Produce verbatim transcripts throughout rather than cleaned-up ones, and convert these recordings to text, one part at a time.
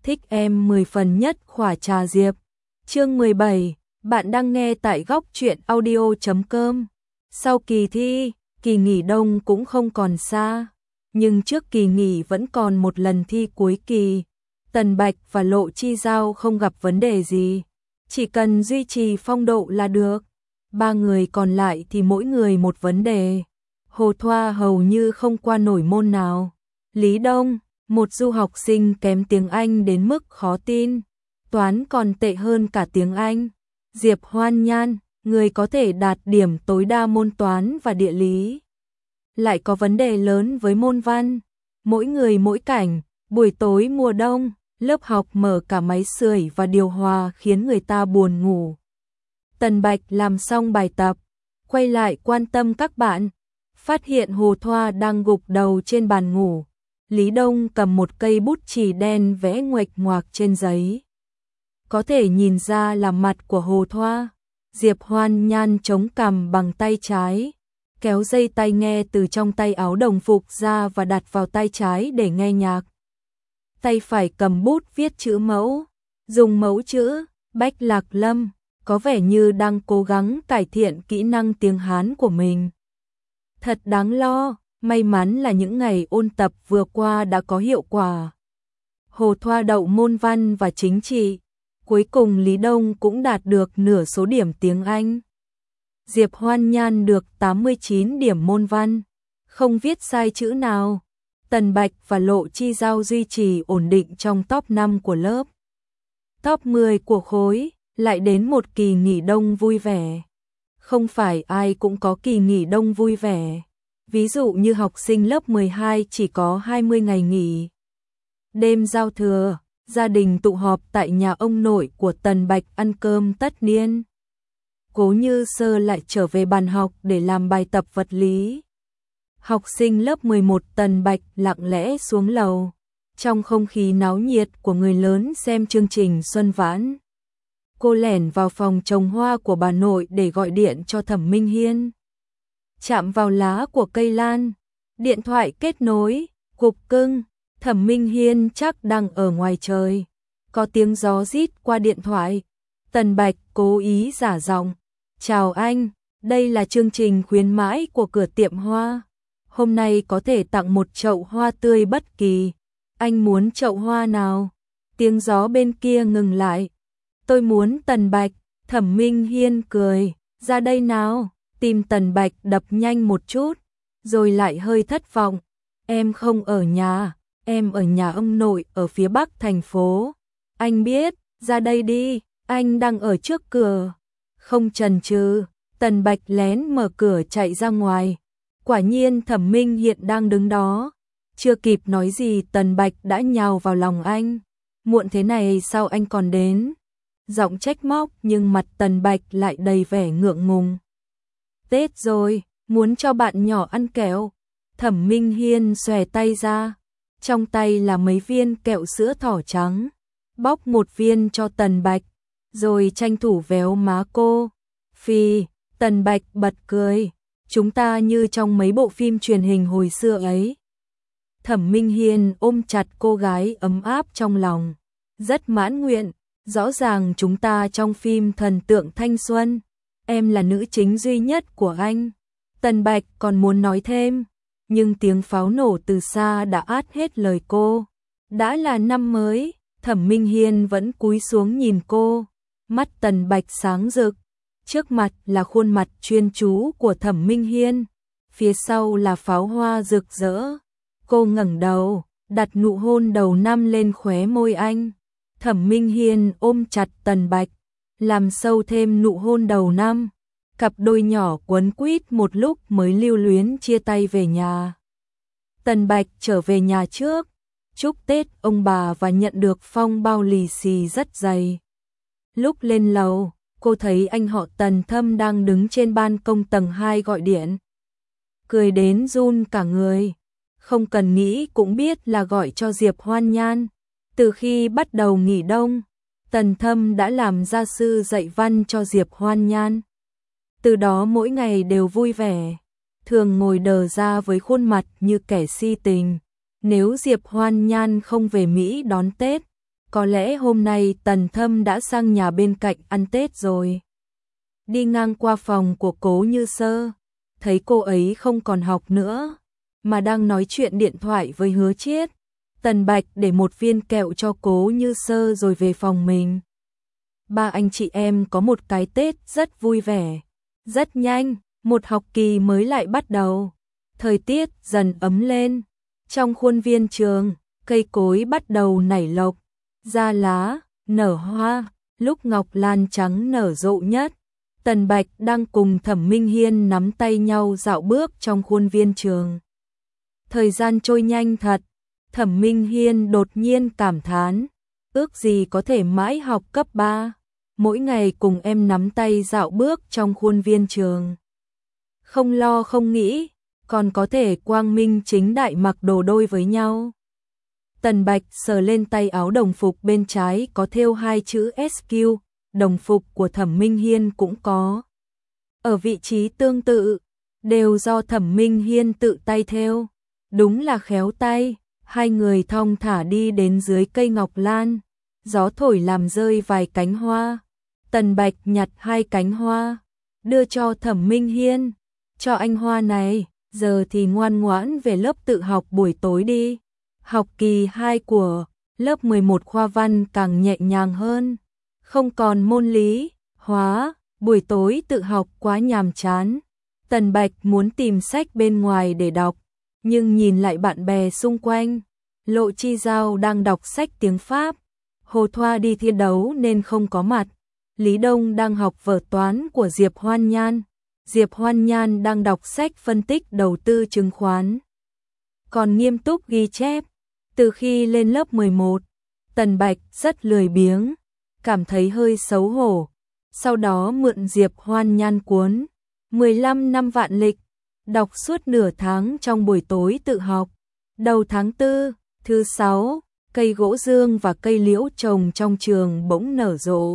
thích em mười phần nhất khỏa trà diệp. Chương mười bảy, bạn đang nghe tại góc truyện audio chấm com. Sau kỳ thi, kỳ nghỉ đông cũng không còn xa, nhưng trước kỳ nghỉ vẫn còn một lần thi cuối kỳ. Tần Bạch và Lộ Chi Giao không gặp vấn đề gì, chỉ cần duy trì phong độ là được. Ba người còn lại thì mỗi người một vấn đề. Hồ Thoa hầu như không qua nổi môn nào. Lý Đông, một du học sinh kém tiếng Anh đến mức khó tin, toán còn tệ hơn cả tiếng Anh. Diệp Hoan Nhan, người có thể đạt điểm tối đa môn toán và địa lý, lại có vấn đề lớn với môn văn. Mỗi người mỗi cảnh, buổi tối mùa đông, lớp học mở cả máy sưởi và điều hòa khiến người ta buồn ngủ. Tần Bạch làm xong bài tập, quay lại quan tâm các bạn, phát hiện Hồ Thoa đang gục đầu trên bàn ngủ. Lý Đông cầm một cây bút chì đen vẽ nguệch ngoạc trên giấy. Có thể nhìn ra là mặt của Hồ Thoa. Diệp Hoan Nhan chống cằm bằng tay trái, kéo dây tai nghe từ trong tay áo đồng phục ra và đặt vào tay trái để nghe nhạc. Tay phải cầm bút viết chữ mẫu, dùng mẫu chữ Bách Lạc Lâm, có vẻ như đang cố gắng cải thiện kỹ năng tiếng Hán của mình. Thật đáng lo, may mắn là những ngày ôn tập vừa qua đã có hiệu quả. Hồ Thoa đậu môn văn và chính trị, cuối cùng Lý Đông cũng đạt được nửa số điểm tiếng Anh. Diệp Hoan Nhan được tám mươi chín điểm môn văn, không viết sai chữ nào. Tần Bạch và Lộ Chi Giao duy trì ổn định trong top năm của lớp. Top mười của khối, lại đến một kỳ nghỉ đông vui vẻ. Không phải ai cũng có kỳ nghỉ đông vui vẻ. Ví dụ như học sinh lớp mười hai chỉ có hai mươi ngày nghỉ. Đêm giao thừa, gia đình tụ họp tại nhà ông nội của Tần Bạch ăn cơm tất niên. Cố Như Sơ lại trở về bàn học để làm bài tập vật lý. Học sinh lớp mười một Tần Bạch lặng lẽ xuống lầu, trong không khí náo nhiệt của người lớn xem chương trình Xuân Vãn. Cô lẻn vào phòng trồng hoa của bà nội để gọi điện cho Thẩm Minh Hiên. Chạm vào lá của cây lan, điện thoại kết nối, cục cưng, Thẩm Minh Hiên chắc đang ở ngoài trời. Có tiếng gió rít qua điện thoại. Tần Bạch cố ý giả giọng, "Chào anh, đây là chương trình khuyến mãi của cửa tiệm hoa. Hôm nay có thể tặng một chậu hoa tươi bất kỳ. Anh muốn chậu hoa nào?" Tiếng gió bên kia ngừng lại. "Tôi muốn Tần Bạch." Thẩm Minh Hiên cười, "Ra đây nào." Tim Tần Bạch đập nhanh một chút, rồi lại hơi thất vọng. "Em không ở nhà, em ở nhà ông nội ở phía bắc thành phố." "Anh biết, ra đây đi, anh đang ở trước cửa." Không chần chừ, Tần Bạch lén mở cửa chạy ra ngoài. Quả nhiên Thẩm Minh Hiên đang đứng đó. Chưa kịp nói gì Tần Bạch đã nhào vào lòng anh. "Muộn thế này sao anh còn đến?" Giọng trách móc nhưng mặt Tần Bạch lại đầy vẻ ngượng ngùng. "Tết rồi, muốn cho bạn nhỏ ăn kẹo." Thẩm Minh Hiên xòe tay ra, trong tay là mấy viên kẹo sữa thỏ trắng. Bóc một viên cho Tần Bạch, rồi tranh thủ véo má cô. "Phi." Tần Bạch bật cười, "Chúng ta như trong mấy bộ phim truyền hình hồi xưa ấy." Thẩm Minh Hiên ôm chặt cô gái ấm áp trong lòng, rất mãn nguyện. "Rõ ràng chúng ta trong phim thần tượng thanh xuân, em là nữ chính duy nhất của anh." Tần Bạch còn muốn nói thêm, nhưng tiếng pháo nổ từ xa đã át hết lời cô. Đã là năm mới, Thẩm Minh Hiên vẫn cúi xuống nhìn cô. Mắt Tần Bạch sáng rực, trước mặt là khuôn mặt chuyên chú của Thẩm Minh Hiên, phía sau là pháo hoa rực rỡ. Cô ngẩng đầu, đặt nụ hôn đầu năm lên khóe môi anh. Thẩm Minh Hiên ôm chặt Tần Bạch, làm sâu thêm nụ hôn đầu năm. Cặp đôi nhỏ quấn quýt một lúc mới lưu luyến chia tay về nhà. Tần Bạch trở về nhà trước, chúc Tết ông bà và nhận được phong bao lì xì rất dày. Lúc lên lầu, cô thấy anh họ Tần Thâm đang đứng trên ban công tầng hai gọi điện. Cười đến run cả người, không cần nghĩ cũng biết là gọi cho Diệp Hoan Nhan. Từ khi bắt đầu nghỉ đông, Tần Thâm đã làm gia sư dạy văn cho Diệp Hoan Nhan. Từ đó mỗi ngày đều vui vẻ, thường ngồi đờ ra với khuôn mặt như kẻ si tình. Nếu Diệp Hoan Nhan không về Mỹ đón Tết, Có lẽ hôm nay Tần Thâm đã sang nhà bên cạnh ăn Tết rồi. Đi ngang qua phòng của Cố Như Sơ, thấy cô ấy không còn học nữa, mà đang nói chuyện điện thoại với Hứa Chiết. Tần Bạch để một viên kẹo cho Cố Như Sơ rồi về phòng mình. Ba anh chị em có một cái Tết rất vui vẻ. Rất nhanh, một học kỳ mới lại bắt đầu. Thời tiết dần ấm lên. Trong khuôn viên trường, cây cối bắt đầu nảy lộc, ra lá, nở hoa. Lúc ngọc lan trắng nở rộ nhất, Tần Bạch đang cùng Thẩm Minh Hiên nắm tay nhau dạo bước trong khuôn viên trường. Thời gian trôi nhanh thật. Thẩm Minh Hiên đột nhiên cảm thán, ước gì có thể mãi học cấp ba, mỗi ngày cùng em nắm tay dạo bước trong khuôn viên trường. Không lo không nghĩ, còn có thể quang minh chính đại mặc đồ đôi với nhau. Tần Bạch sờ lên tay áo đồng phục bên trái có thêu hai chữ ét quy, đồng phục của Thẩm Minh Hiên cũng có. Ở vị trí tương tự, đều do Thẩm Minh Hiên tự tay thêu, đúng là khéo tay. Hai người thong thả đi đến dưới cây ngọc lan, gió thổi làm rơi vài cánh hoa. Tần Bạch nhặt hai cánh hoa, đưa cho Thẩm Minh Hiên, cho anh hoa này, giờ thì ngoan ngoãn về lớp tự học buổi tối đi. Học kỳ hai của lớp mười một khoa văn càng nhẹ nhàng hơn, không còn môn lý, hóa, buổi tối tự học quá nhàm chán. Tần Bạch muốn tìm sách bên ngoài để đọc, nhưng nhìn lại bạn bè xung quanh, Lộ Chi Giao đang đọc sách tiếng Pháp, Hồ Thoa đi thi đấu nên không có mặt, Lý Đông đang học vở toán của Diệp Hoan Nhan, Diệp Hoan Nhan đang đọc sách phân tích đầu tư chứng khoán, còn nghiêm túc ghi chép. Từ khi lên lớp mười một, Tần Bạch rất lười biếng, cảm thấy hơi xấu hổ, sau đó mượn Diệp Hoan Nhan cuốn mười lăm năm vạn lịch, đọc suốt nửa tháng trong buổi tối tự học. Đầu tháng tư, thứ sáu, cây gỗ dương và cây liễu trồng trong trường bỗng nở rộ.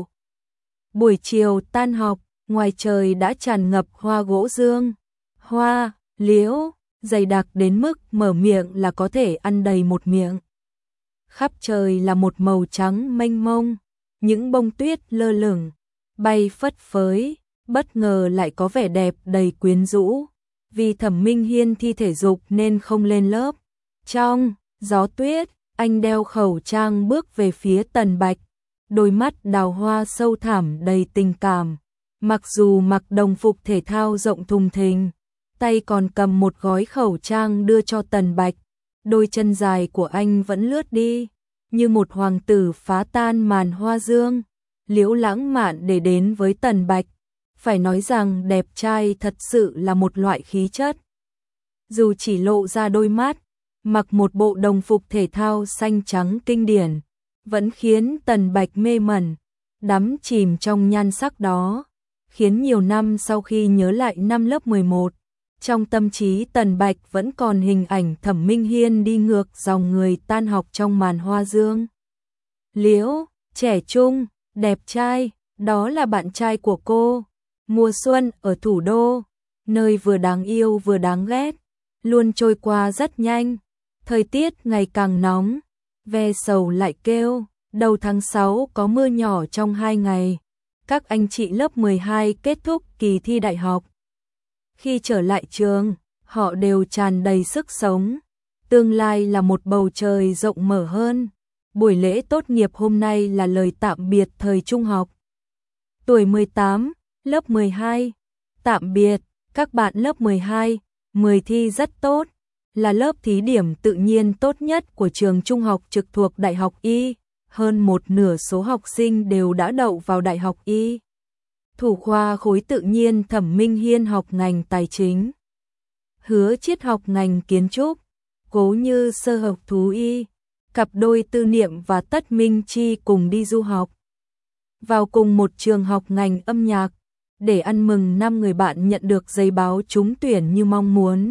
Buổi chiều tan học, ngoài trời đã tràn ngập hoa gỗ dương, hoa, liễu, dày đặc đến mức mở miệng là có thể ăn đầy một miệng. Khắp trời là một màu trắng mênh mông, những bông tuyết lơ lửng, bay phất phới, bất ngờ lại có vẻ đẹp đầy quyến rũ. Vì Thẩm Minh Hiên thi thể dục nên không lên lớp. Trong gió tuyết, anh đeo khẩu trang bước về phía Tần Bạch, đôi mắt đào hoa sâu thẳm đầy tình cảm. Mặc dù mặc đồng phục thể thao rộng thùng thình, tay còn cầm một gói khẩu trang đưa cho Tần Bạch, đôi chân dài của anh vẫn lướt đi, như một hoàng tử phá tan màn hoa dương, liễu lãng mạn để đến với Tần Bạch. Phải nói rằng đẹp trai thật sự là một loại khí chất. Dù chỉ lộ ra đôi mắt, mặc một bộ đồng phục thể thao xanh trắng kinh điển, vẫn khiến Tần Bạch mê mẩn, đắm chìm trong nhan sắc đó, khiến nhiều năm sau khi nhớ lại năm lớp mười một, trong tâm trí Tần Bạch vẫn còn hình ảnh Thẩm Minh Hiên đi ngược dòng người tan học trong màn hoa dương. Liễu, trẻ trung, đẹp trai, đó là bạn trai của cô. Mùa xuân ở thủ đô, nơi vừa đáng yêu vừa đáng ghét, luôn trôi qua rất nhanh. Thời tiết ngày càng nóng, ve sầu lại kêu, đầu tháng sáu có mưa nhỏ trong hai ngày. Các anh chị lớp mười hai kết thúc kỳ thi đại học. Khi trở lại trường, họ đều tràn đầy sức sống. Tương lai là một bầu trời rộng mở hơn. Buổi lễ tốt nghiệp hôm nay là lời tạm biệt thời trung học. Tuổi mười tám, lớp mười hai. Tạm biệt, các bạn lớp mười hai, mười thi rất tốt, là lớp thí điểm tự nhiên tốt nhất của trường trung học trực thuộc Đại học Y. Hơn một nửa số học sinh đều đã đậu vào Đại học Y. Thủ khoa khối tự nhiên Thẩm Minh Hiên học ngành tài chính, Hứa Chiết học ngành kiến trúc, Cố Như Sơ học thú y, cặp đôi Tư Niệm và Tất Minh Chi cùng đi du học. Vào cùng một trường học ngành âm nhạc, để ăn mừng năm người bạn nhận được giấy báo trúng tuyển như mong muốn.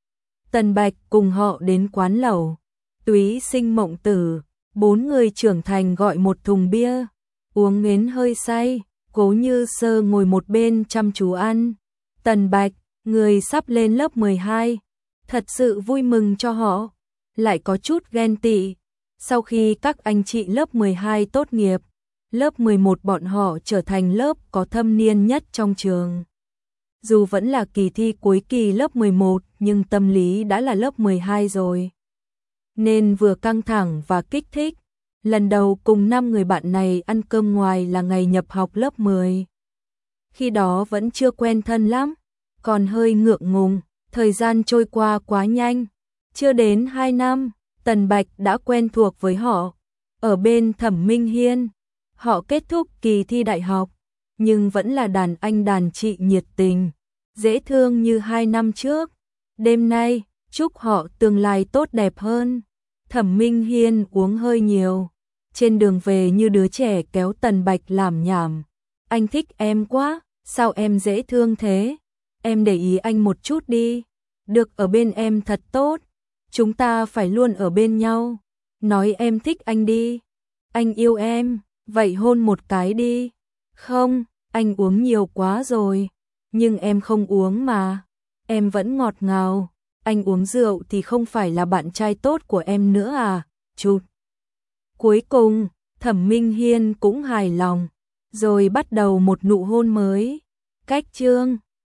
Tần Bạch cùng họ đến quán lẩu, Túy Sinh Mộng Tử, bốn người trưởng thành gọi một thùng bia, uống đến hơi say. Cố Như Sơ ngồi một bên chăm chú ăn. Tần Bạch, người sắp lên lớp mười hai, thật sự vui mừng cho họ, lại có chút ghen tị. Sau khi các anh chị lớp mười hai tốt nghiệp, lớp mười một bọn họ trở thành lớp có thâm niên nhất trong trường. Dù vẫn là kỳ thi cuối kỳ lớp mười một, nhưng tâm lý đã là lớp mười hai rồi. Nên vừa căng thẳng và kích thích. Lần đầu cùng năm người bạn này ăn cơm ngoài là ngày nhập học lớp mười. Khi đó vẫn chưa quen thân lắm, còn hơi ngượng ngùng, thời gian trôi qua quá nhanh. Chưa đến hai năm, Tần Bạch đã quen thuộc với họ. Ở bên Thẩm Minh Hiên, họ kết thúc kỳ thi đại học, nhưng vẫn là đàn anh đàn chị nhiệt tình, dễ thương như hai năm trước. Đêm nay, chúc họ tương lai tốt đẹp hơn. Thẩm Minh Hiên uống hơi nhiều, trên đường về như đứa trẻ kéo Tần Bạch làm nhảm. Anh thích em quá, sao em dễ thương thế? Em để ý anh một chút đi, được ở bên em thật tốt, chúng ta phải luôn ở bên nhau. Nói em thích anh đi, anh yêu em, vậy hôn một cái đi. Không, anh uống nhiều quá rồi, nhưng em không uống mà, em vẫn ngọt ngào. Anh uống rượu thì không phải là bạn trai tốt của em nữa à? Chụt. Cuối cùng, Thẩm Minh Hiên cũng hài lòng, rồi bắt đầu một nụ hôn mới. Cách chương